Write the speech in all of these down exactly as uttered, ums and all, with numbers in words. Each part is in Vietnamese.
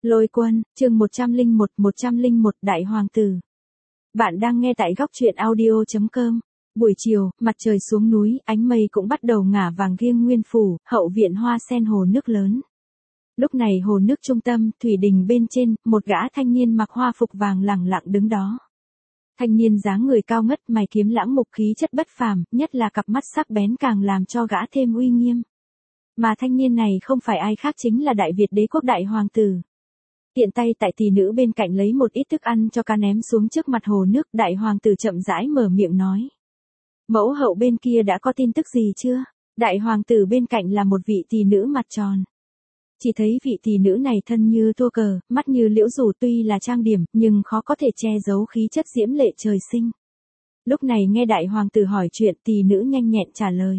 Lôi Quân, chương một trăm lẻ một, một trăm lẻ một Đại Hoàng Tử. Bạn đang nghe tại góc truyện audio chấm com. Buổi chiều, mặt trời xuống núi, ánh mây cũng bắt đầu ngả vàng nghiêng nguyên phủ, hậu viện hoa sen hồ nước lớn. Lúc này hồ nước trung tâm, thủy đình bên trên, một gã thanh niên mặc hoa phục vàng lẳng lặng đứng đó. Thanh niên dáng người cao ngất, mày kiếm lãng mục, khí chất bất phàm, nhất là cặp mắt sắc bén càng làm cho gã thêm uy nghiêm. Mà thanh niên này không phải ai khác chính là Đại Việt Đế quốc Đại Hoàng Tử. Tiện tay tại tỷ nữ bên cạnh lấy một ít thức ăn cho cá ném xuống trước mặt hồ nước, Đại Hoàng Tử chậm rãi mở miệng nói. Mẫu hậu bên kia đã có tin tức gì chưa? Đại Hoàng Tử bên cạnh là một vị tỷ nữ mặt tròn. Chỉ thấy vị tỷ nữ này thân như thua cờ, mắt như liễu rủ, tuy là trang điểm, nhưng khó có thể che giấu khí chất diễm lệ trời sinh. Lúc này nghe Đại Hoàng Tử hỏi chuyện, tỷ nữ nhanh nhẹn trả lời.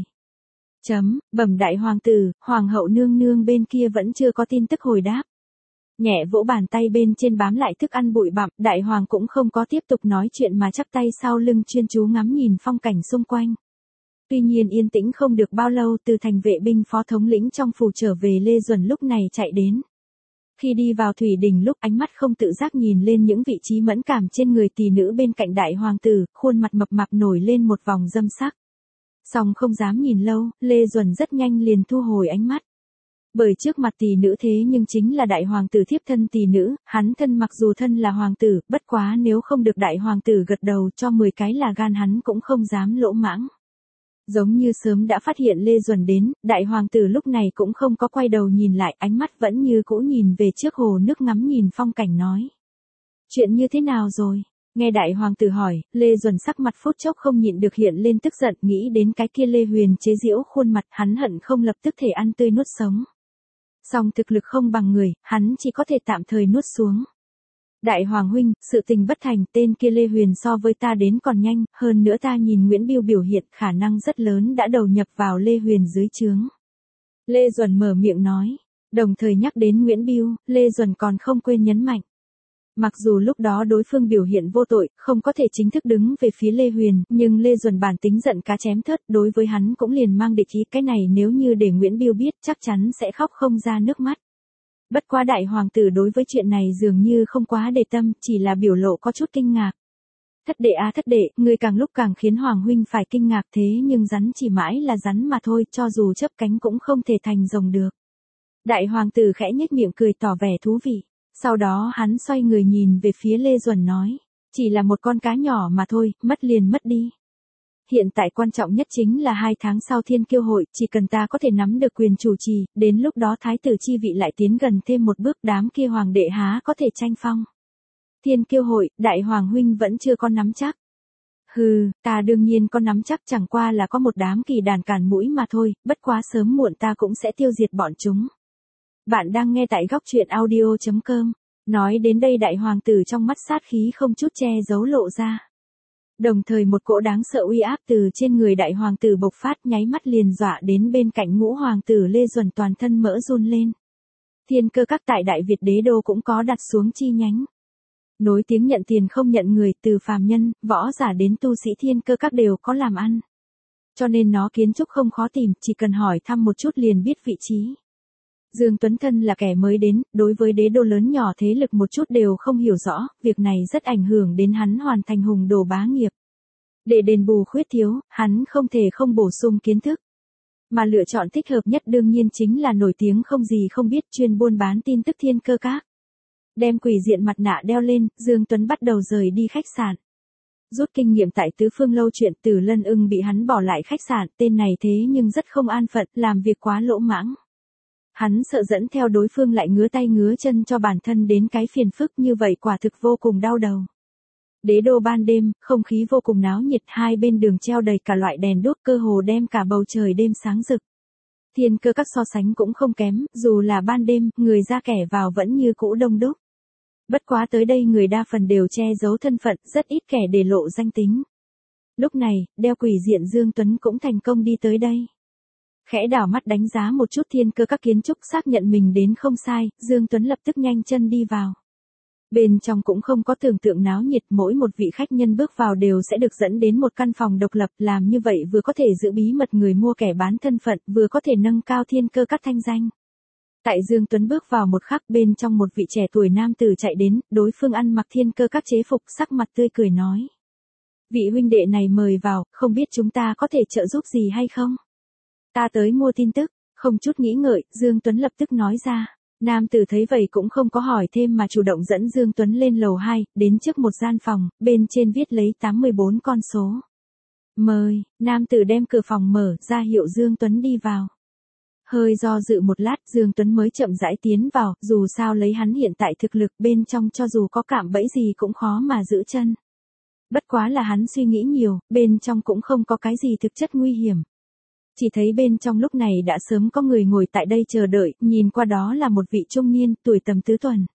Chấm, bẩm Đại Hoàng Tử, Hoàng hậu nương nương bên kia vẫn chưa có tin tức hồi đáp. Nhẹ vỗ bàn tay bên trên bám lại thức ăn bụi bặm, Đại Hoàng cũng không có tiếp tục nói chuyện mà chắp tay sau lưng chuyên chú ngắm nhìn phong cảnh xung quanh. Tuy nhiên yên tĩnh không được bao lâu, từ thành vệ binh phó thống lĩnh trong phủ trở về Lê Duẩn lúc này chạy đến. Khi đi vào thủy đình lúc ánh mắt không tự giác nhìn lên những vị trí mẫn cảm trên người tỷ nữ bên cạnh Đại Hoàng Tử, khuôn mặt mập mạp nổi lên một vòng dâm sắc. Song không dám nhìn lâu, Lê Duẩn rất nhanh liền thu hồi ánh mắt. Bởi trước mặt tỷ nữ thế nhưng chính là Đại Hoàng Tử thiếp thân tỷ nữ, hắn thân mặc dù thân là hoàng tử, bất quá nếu không được Đại Hoàng Tử gật đầu cho mười cái là gan hắn cũng không dám lỗ mãng. Giống như sớm đã phát hiện Lê Duẩn đến, Đại Hoàng Tử lúc này cũng không có quay đầu nhìn lại, ánh mắt vẫn như cũ nhìn về trước hồ nước ngắm nhìn phong cảnh nói. Chuyện như thế nào rồi? Nghe Đại Hoàng Tử hỏi, Lê Duẩn sắc mặt phút chốc không nhịn được hiện lên tức giận, nghĩ đến cái kia Lê Huyền chế giễu khuôn mặt, hắn hận không lập tức thể ăn tươi nuốt sống. Song thực lực không bằng người, hắn chỉ có thể tạm thời nuốt xuống. Đại Hoàng huynh, sự tình bất thành, tên kia Lê Huyền so với ta đến còn nhanh, hơn nữa ta nhìn Nguyễn Biêu biểu hiện khả năng rất lớn đã đầu nhập vào Lê Huyền dưới trướng. Lê Duẩn mở miệng nói, đồng thời nhắc đến Nguyễn Biêu, Lê Duẩn còn không quên nhấn mạnh. Mặc dù lúc đó đối phương biểu hiện vô tội, không có thể chính thức đứng về phía Lê Huyền, nhưng Lê Duẩn bản tính giận cá chém thớt, đối với hắn cũng liền mang địch ý, cái này nếu như để Nguyễn Biêu biết chắc chắn sẽ khóc không ra nước mắt. Bất quá Đại Hoàng Tử đối với chuyện này dường như không quá để tâm, chỉ là biểu lộ có chút kinh ngạc. Thất đệ à thất đệ, người càng lúc càng khiến Hoàng huynh phải kinh ngạc, thế nhưng rắn chỉ mãi là rắn mà thôi, cho dù chớp cánh cũng không thể thành rồng được. Đại Hoàng Tử khẽ nhếch miệng cười tỏ vẻ thú vị. Sau đó hắn xoay người nhìn về phía Lê Duẩn nói, chỉ là một con cá nhỏ mà thôi, mất liền mất đi. Hiện tại quan trọng nhất chính là hai tháng sau Thiên Kiêu hội, chỉ cần ta có thể nắm được quyền chủ trì, đến lúc đó Thái tử chi vị lại tiến gần thêm một bước, đám kia hoàng đệ há có thể tranh phong. Thiên Kiêu hội, Đại Hoàng huynh vẫn chưa có nắm chắc. Hừ, ta đương nhiên có nắm chắc, chẳng qua là có một đám kỳ đàn cản mũi mà thôi, bất quá sớm muộn ta cũng sẽ tiêu diệt bọn chúng. Bạn đang nghe tại góc truyện audio chấm com. Nói đến đây Đại Hoàng Tử trong mắt sát khí không chút che giấu lộ ra. Đồng thời một cỗ đáng sợ uy áp từ trên người Đại Hoàng Tử bộc phát, nháy mắt liền dọa đến bên cạnh Ngũ Hoàng Tử Lê Duẩn toàn thân mỡ run lên. Thiên Cơ Các tại Đại Việt Đế đô cũng có đặt xuống chi nhánh. Nối tiếng nhận tiền không nhận người, từ phàm nhân, võ giả đến tu sĩ Thiên Cơ Các đều có làm ăn. Cho nên nó kiến trúc không khó tìm, chỉ cần hỏi thăm một chút liền biết vị trí. Dương Tuấn thân là kẻ mới đến, đối với đế đô lớn nhỏ thế lực một chút đều không hiểu rõ, việc này rất ảnh hưởng đến hắn hoàn thành hùng đồ bá nghiệp. Để đền bù khuyết thiếu, hắn không thể không bổ sung kiến thức. Mà lựa chọn thích hợp nhất đương nhiên chính là nổi tiếng không gì không biết, chuyên buôn bán tin tức Thiên Cơ Các. Đem quỷ diện mặt nạ đeo lên, Dương Tuấn bắt đầu rời đi khách sạn. Rút kinh nghiệm tại Tứ Phương lâu chuyện, Từ Lân Ưng bị hắn bỏ lại khách sạn, tên này thế nhưng rất không an phận, làm việc quá lỗ mãng. Hắn sợ dẫn theo đối phương lại ngứa tay ngứa chân cho bản thân đến cái phiền phức, như vậy quả thực vô cùng đau đầu. Đế đô ban đêm, không khí vô cùng náo nhiệt, hai bên đường treo đầy cả loại đèn đuốc, cơ hồ đem cả bầu trời đêm sáng rực. Thiên Cơ Các so sánh cũng không kém, dù là ban đêm, người ra kẻ vào vẫn như cũ đông đúc. Bất quá tới đây người đa phần đều che giấu thân phận, rất ít kẻ để lộ danh tính. Lúc này, đeo quỷ diện Dương Tuấn cũng thành công đi tới đây. Khẽ đảo mắt đánh giá một chút Thiên Cơ Các kiến trúc, xác nhận mình đến không sai, Dương Tuấn lập tức nhanh chân đi vào. Bên trong cũng không có tưởng tượng náo nhiệt, mỗi một vị khách nhân bước vào đều sẽ được dẫn đến một căn phòng độc lập, làm như vậy vừa có thể giữ bí mật người mua kẻ bán thân phận, vừa có thể nâng cao Thiên Cơ Các thanh danh. Tại Dương Tuấn bước vào một khắc, bên trong một vị trẻ tuổi nam tử chạy đến, đối phương ăn mặc thiên cơ các chế phục, sắc mặt tươi cười nói. Vị huynh đệ này mời vào, không biết chúng ta có thể trợ giúp gì hay không? Ta tới mua tin tức, không chút nghĩ ngợi, Dương Tuấn lập tức nói ra. Nam tử thấy vậy cũng không có hỏi thêm mà chủ động dẫn Dương Tuấn lên lầu hai, đến trước một gian phòng, bên trên viết lấy tám mươi bốn con số. Mời, nam tử đem cửa phòng mở, ra hiệu Dương Tuấn đi vào. Hơi do dự một lát, Dương Tuấn mới chậm rãi tiến vào, dù sao lấy hắn hiện tại thực lực, bên trong cho dù có cạm bẫy gì cũng khó mà giữ chân. Bất quá là hắn suy nghĩ nhiều, bên trong cũng không có cái gì thực chất nguy hiểm. Chỉ thấy bên trong lúc này đã sớm có người ngồi tại đây chờ đợi, nhìn qua đó là một vị trung niên, tuổi tầm tứ tuần.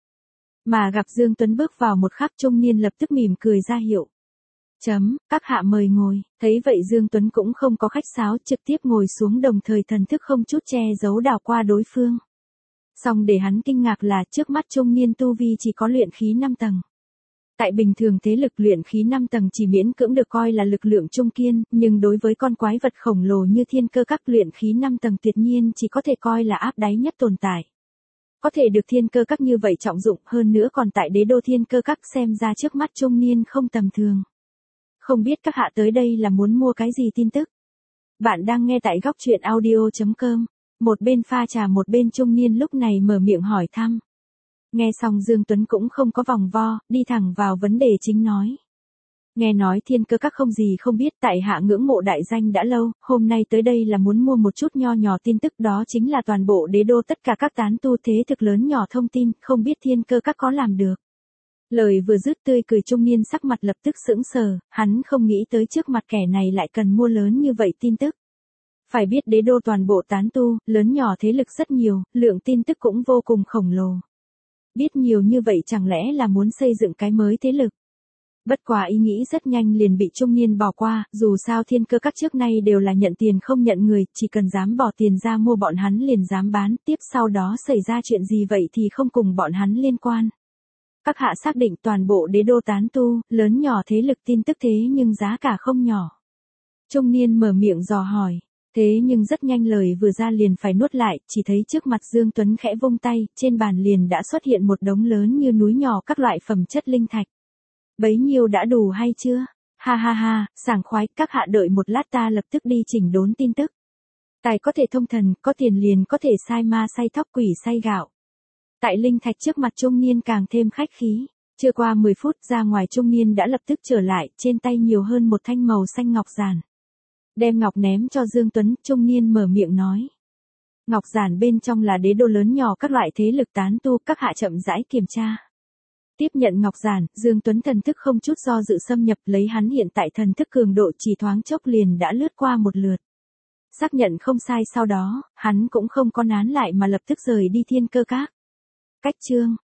Mà gặp Dương Tuấn bước vào một khắc, trung niên lập tức mỉm cười ra hiệu. Chấm, các hạ mời ngồi, thấy vậy Dương Tuấn cũng không có khách sáo, trực tiếp ngồi xuống, đồng thời thần thức không chút che giấu đảo qua đối phương. Song để hắn kinh ngạc là trước mắt trung niên tu vi chỉ có luyện khí năm tầng. Tại bình thường thế lực luyện khí năm tầng chỉ miễn cưỡng được coi là lực lượng trung kiên, nhưng đối với con quái vật khổng lồ như thiên cơ các, luyện khí năm tầng tuyệt nhiên chỉ có thể coi là áp đáy nhất tồn tại. Có thể được thiên cơ các như vậy trọng dụng, hơn nữa còn tại đế đô thiên cơ các, xem ra trước mắt trung niên không tầm thường. Không biết các hạ tới đây là muốn mua cái gì tin tức? Bạn đang nghe tại góc truyện audio chấm com. Một bên pha trà một bên trung niên lúc này mở miệng hỏi thăm. Nghe xong Dương Tuấn cũng không có vòng vo, đi thẳng vào vấn đề chính nói. Nghe nói thiên cơ các không gì không biết, tại hạ ngưỡng mộ đại danh đã lâu, hôm nay tới đây là muốn mua một chút nho nhỏ tin tức, đó chính là toàn bộ đế đô tất cả các tán tu thế thực lớn nhỏ thông tin, không biết thiên cơ các có làm được. Lời vừa dứt, tươi cười trung niên sắc mặt lập tức sững sờ, hắn không nghĩ tới trước mặt kẻ này lại cần mua lớn như vậy tin tức. Phải biết đế đô toàn bộ tán tu, lớn nhỏ thế lực rất nhiều, lượng tin tức cũng vô cùng khổng lồ. Biết nhiều như vậy chẳng lẽ là muốn xây dựng cái mới thế lực. Bất quá ý nghĩ rất nhanh liền bị trung niên bỏ qua, dù sao thiên cơ các trước nay đều là nhận tiền không nhận người, chỉ cần dám bỏ tiền ra mua bọn hắn liền dám bán, tiếp sau đó xảy ra chuyện gì vậy thì không cùng bọn hắn liên quan. Các hạ xác định toàn bộ đế đô tán tu, lớn nhỏ thế lực tin tức thế nhưng giá cả không nhỏ. Trung niên mở miệng dò hỏi, thế nhưng rất nhanh lời vừa ra liền phải nuốt lại, chỉ thấy trước mặt Dương Tuấn khẽ vung tay, trên bàn liền đã xuất hiện một đống lớn như núi nhỏ các loại phẩm chất linh thạch. Bấy nhiêu đã đủ hay chưa? Ha ha ha, sảng khoái, các hạ đợi một lát ta lập tức đi chỉnh đốn tin tức. Tài có thể thông thần, có tiền liền có thể sai ma sai thóc quỷ sai gạo. Tại linh thạch trước mặt trung niên càng thêm khách khí. Chưa qua mười phút ra ngoài trung niên đã lập tức trở lại, trên tay nhiều hơn một thanh màu xanh ngọc giản. Đem ngọc ném cho Dương Tuấn, trung niên mở miệng nói. Ngọc giản bên trong là đế đô lớn nhỏ các loại thế lực tán tu, các hạ chậm rãi kiểm tra. Tiếp nhận ngọc giản, Dương Tuấn thần thức không chút do dự xâm nhập, lấy hắn hiện tại thần thức cường độ chỉ thoáng chốc liền đã lướt qua một lượt. Xác nhận không sai sau đó, hắn cũng không có nán lại mà lập tức rời đi thiên cơ các. Cách chương,